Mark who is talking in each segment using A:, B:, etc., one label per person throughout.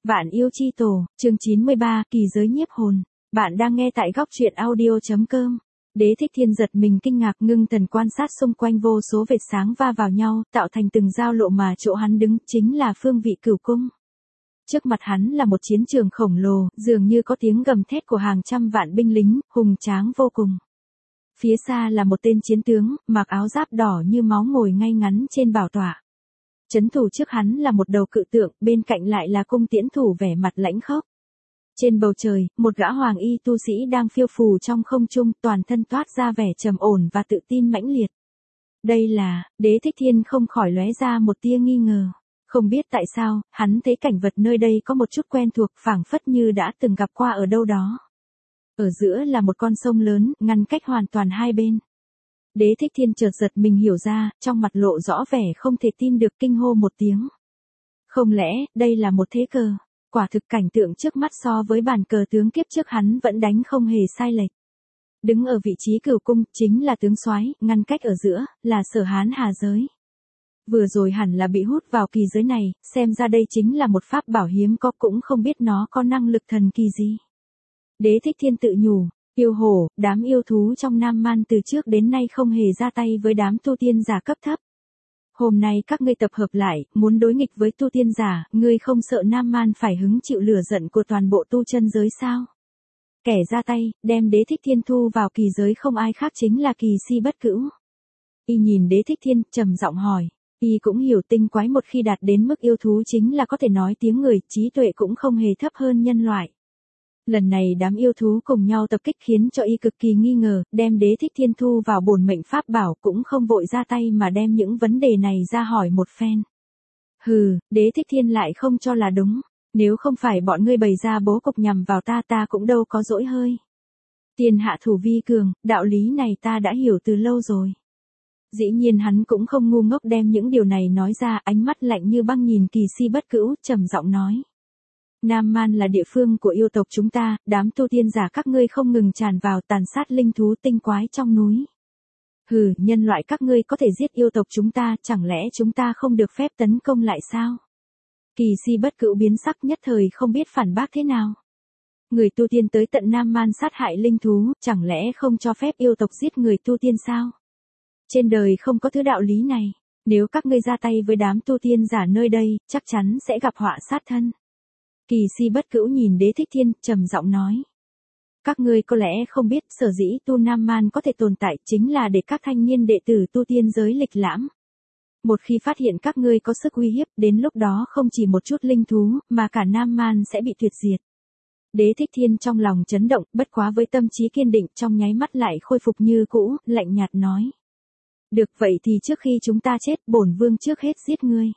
A: Vạn yêu chi tổ, chương 93, kỳ giới nhiếp hồn. Bạn đang nghe tại góc truyện audio.com. Đế Thích Thiên giật mình kinh ngạc, ngưng thần quan sát xung quanh, vô số vệt sáng va vào nhau, tạo thành từng giao lộ, mà chỗ hắn đứng chính là phương vị Cửu cung. Trước mặt hắn là một chiến trường khổng lồ, dường như có tiếng gầm thét của hàng trăm vạn binh lính, hùng tráng vô cùng. Phía xa là một tên chiến tướng, mặc áo giáp đỏ như máu, ngồi ngay ngắn trên bảo tọa. Trấn thủ trước hắn là một đầu cự tượng, bên cạnh lại là cung tiễn thủ vẻ mặt lãnh khốc. Trên bầu trời, một gã hoàng y tu sĩ đang phiêu phù trong không trung, toàn thân toát ra vẻ trầm ổn và tự tin mãnh liệt. Đây là, Đế Thích Thiên không khỏi lóe ra một tia nghi ngờ. Không biết tại sao, hắn thấy cảnh vật nơi đây có một chút quen thuộc, phảng phất như đã từng gặp qua ở đâu đó. Ở giữa là một con sông lớn, ngăn cách hoàn toàn hai bên. Đế Thích Thiên chợt giật mình hiểu ra, trong mặt lộ rõ vẻ không thể tin được, kinh hô một tiếng. Không lẽ, đây là một thế cờ? Quả thực cảnh tượng trước mắt so với bàn cờ tướng kiếp trước hắn vẫn đánh không hề sai lệch. Đứng ở vị trí Cửu cung, chính là tướng soái, ngăn cách ở giữa, là Sở Hán Hà giới. Vừa rồi hẳn là bị hút vào kỳ giới này, xem ra đây chính là một pháp bảo hiếm có, cũng không biết nó có năng lực thần kỳ gì. Đế Thích Thiên tự nhủ. Yêu hổ, đám yêu thú trong Nam Man từ trước đến nay không hề ra tay với đám tu tiên giả cấp thấp. Hôm nay các ngươi tập hợp lại, muốn đối nghịch với tu tiên giả, ngươi không sợ Nam Man phải hứng chịu lửa giận của toàn bộ tu chân giới sao? Kẻ ra tay, đem Đế Thích Thiên thu vào kỳ giới không ai khác chính là Kỳ Si Bất Cữu. Y nhìn Đế Thích Thiên, trầm giọng hỏi. Y cũng hiểu tinh quái một khi đạt đến mức yêu thú chính là có thể nói tiếng người, trí tuệ cũng không hề thấp hơn nhân loại. Lần này đám yêu thú cùng nhau tập kích khiến cho y cực kỳ nghi ngờ, đem Đế Thích Thiên thu vào bổn mệnh pháp bảo, cũng không vội ra tay mà đem những vấn đề này ra hỏi một phen. Hừ, Đế Thích Thiên lại không cho là đúng, nếu không phải bọn ngươi bày ra bố cục nhằm vào ta cũng đâu có dỗi hơi. Tiền hạ thủ vi cường, đạo lý này ta đã hiểu từ lâu rồi. Dĩ nhiên hắn cũng không ngu ngốc đem những điều này nói ra, ánh mắt lạnh như băng nhìn Kỳ Si Bất Cữu, trầm giọng nói. Nam Man là địa phương của yêu tộc chúng ta, đám tu tiên giả các ngươi không ngừng tràn vào, tàn sát linh thú tinh quái trong núi. Hừ, nhân loại các ngươi có thể giết yêu tộc chúng ta, chẳng lẽ chúng ta không được phép tấn công lại sao? Kỳ Si Bất Cữu biến sắc, nhất thời không biết phản bác thế nào. Người tu tiên tới tận Nam Man sát hại linh thú, chẳng lẽ không cho phép yêu tộc giết người tu tiên sao? Trên đời không có thứ đạo lý này, nếu các ngươi ra tay với đám tu tiên giả nơi đây, chắc chắn sẽ gặp họa sát thân. Kỳ Si Bất Cữu nhìn Đế Thích Thiên, trầm giọng nói. Các ngươi có lẽ không biết, sở dĩ tu Nam Man có thể tồn tại chính là để các thanh niên đệ tử tu tiên giới lịch lãm. Một khi phát hiện các ngươi có sức uy hiếp, đến lúc đó không chỉ một chút linh thú, mà cả Nam Man sẽ bị tuyệt diệt. Đế Thích Thiên trong lòng chấn động, bất quá với tâm trí kiên định, trong nháy mắt lại khôi phục như cũ, lạnh nhạt nói. Được, vậy thì trước khi chúng ta chết, bổn vương trước hết giết ngươi.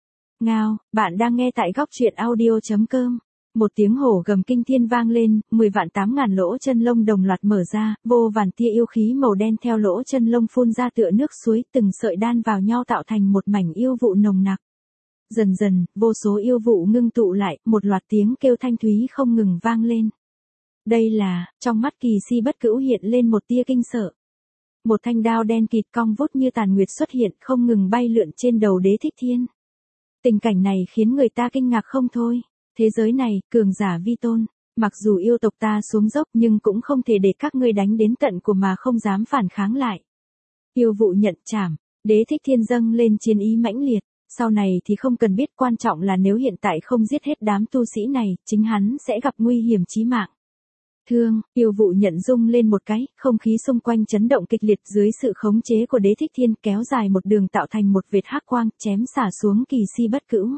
A: Ngao, bạn đang nghe tại góc truyện audio.com. Một tiếng hổ gầm kinh thiên vang lên, 10.800.000 lỗ chân lông đồng loạt mở ra, vô vàn tia yêu khí màu đen theo lỗ chân lông phun ra tựa nước suối, từng sợi đan vào nhau tạo thành một mảnh yêu vụ nồng nặc. Dần dần, vô số yêu vụ ngưng tụ lại, một loạt tiếng kêu thanh thúy không ngừng vang lên. Đây là, trong mắt Kỳ Si Bất Cữu hiện lên một tia kinh sợ. Một thanh đao đen kịt cong vút như tàn nguyệt xuất hiện, không ngừng bay lượn trên đầu Đế Thích Thiên. Tình cảnh này khiến người ta kinh ngạc không thôi. Thế giới này, cường giả vi tôn. Mặc dù yêu tộc ta xuống dốc nhưng cũng không thể để các ngươi đánh đến tận của mà không dám phản kháng lại. Yêu vụ nhận trảm, Đế Thích Thiên dâng lên chiến ý mãnh liệt. Sau này thì không cần biết, quan trọng là nếu hiện tại không giết hết đám tu sĩ này, chính hắn sẽ gặp nguy hiểm chí mạng. Thương, yêu vụ nhận rung lên một cái, không khí xung quanh chấn động kịch liệt, dưới sự khống chế của Đế Thích Thiên kéo dài một đường tạo thành một vệt hắc quang, chém xả xuống Kỳ Si Bất Cữu.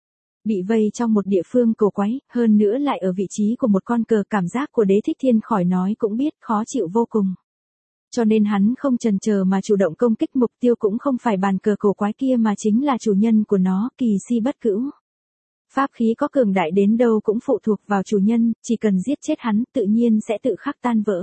A: Bị vây trong một địa phương cổ quái, hơn nữa lại ở vị trí của một con cờ, cảm giác của Đế Thích Thiên khỏi nói cũng biết, khó chịu vô cùng. Cho nên hắn không chần chờ mà chủ động công kích, mục tiêu cũng không phải bàn cờ cổ quái kia mà chính là chủ nhân của nó, Kỳ Si Bất Cữu. Pháp khí có cường đại đến đâu cũng phụ thuộc vào chủ nhân, chỉ cần giết chết hắn, tự nhiên sẽ tự khắc tan vỡ.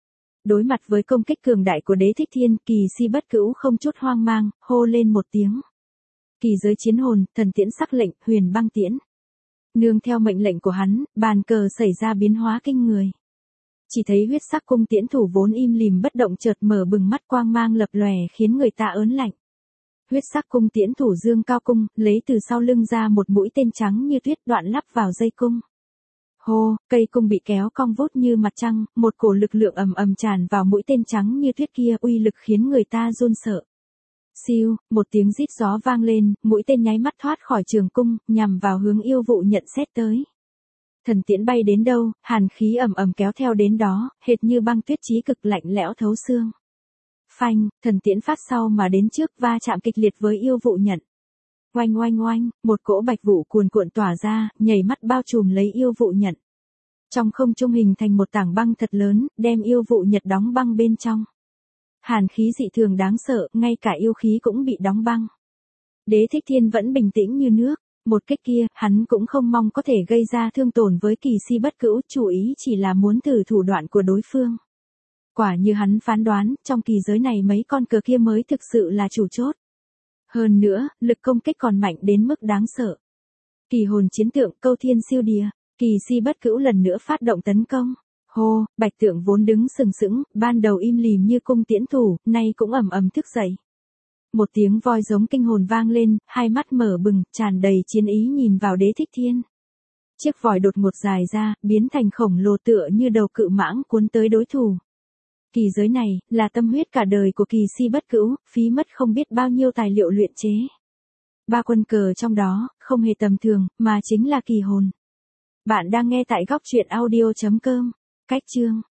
A: Đối mặt với công kích cường đại của Đế Thích Thiên, Kỳ Si Bất Cữu không chút hoang mang, hô lên một tiếng. Kỳ giới chiến hồn, thần tiễn sắc lệnh, huyền băng tiễn. Nương theo mệnh lệnh của hắn, bàn cờ xảy ra biến hóa kinh người. Chỉ thấy huyết sắc cung tiễn thủ vốn im lìm bất động chợt mở bừng mắt, quang mang lập lòe khiến người ta ớn lạnh. Huyết sắc cung tiễn thủ dương cao cung, lấy từ sau lưng ra một mũi tên trắng như tuyết đoạn lắp vào dây cung. Hô, cây cung bị kéo cong vút như mặt trăng, một cổ lực lượng ầm ầm tràn vào mũi tên trắng như tuyết kia, uy lực khiến người ta run sợ. Siêu, một tiếng rít gió vang lên, mũi tên nháy mắt thoát khỏi trường cung, nhằm vào hướng yêu vụ nhận xét tới. Thần tiễn bay đến đâu, hàn khí ầm ầm kéo theo đến đó, hệt như băng tuyết chí cực lạnh lẽo thấu xương. Phanh, thần tiễn phát sau mà đến trước va chạm kịch liệt với yêu vụ nhận. Oanh oanh oanh, một cỗ bạch vụ cuồn cuộn tỏa ra, nhảy mắt bao trùm lấy yêu vụ nhận. Trong không trung hình thành một tảng băng thật lớn, đem yêu vụ nhật đóng băng bên trong. Hàn khí dị thường đáng sợ, ngay cả yêu khí cũng bị đóng băng. Đế Thích Thiên vẫn bình tĩnh như nước, một kích kia, hắn cũng không mong có thể gây ra thương tổn với Kỳ Si Bất Cữu, chủ ý chỉ là muốn thử thủ đoạn của đối phương. Quả như hắn phán đoán, trong kỳ giới này mấy con cờ kia mới thực sự là chủ chốt. Hơn nữa, lực công kích còn mạnh đến mức đáng sợ. Kỳ hồn chiến tượng, câu thiên siêu đìa, Kỳ Si Bất Cữu lần nữa phát động tấn công. Hô, bạch tượng vốn đứng sừng sững, ban đầu im lìm như cung tiễn thủ, nay cũng ầm ầm thức dậy. Một tiếng voi giống kinh hồn vang lên, hai mắt mở bừng, tràn đầy chiến ý nhìn vào Đế Thích Thiên. Chiếc vòi đột ngột dài ra, biến thành khổng lồ tựa như đầu cự mãng cuốn tới đối thủ. Kỳ giới này, là tâm huyết cả đời của Kỳ Si Bất Cữu, phí mất không biết bao nhiêu tài liệu luyện chế. Ba quân cờ trong đó, không hề tầm thường, mà chính là kỳ hồn. Bạn đang nghe tại góc truyện audio.com. Cách chương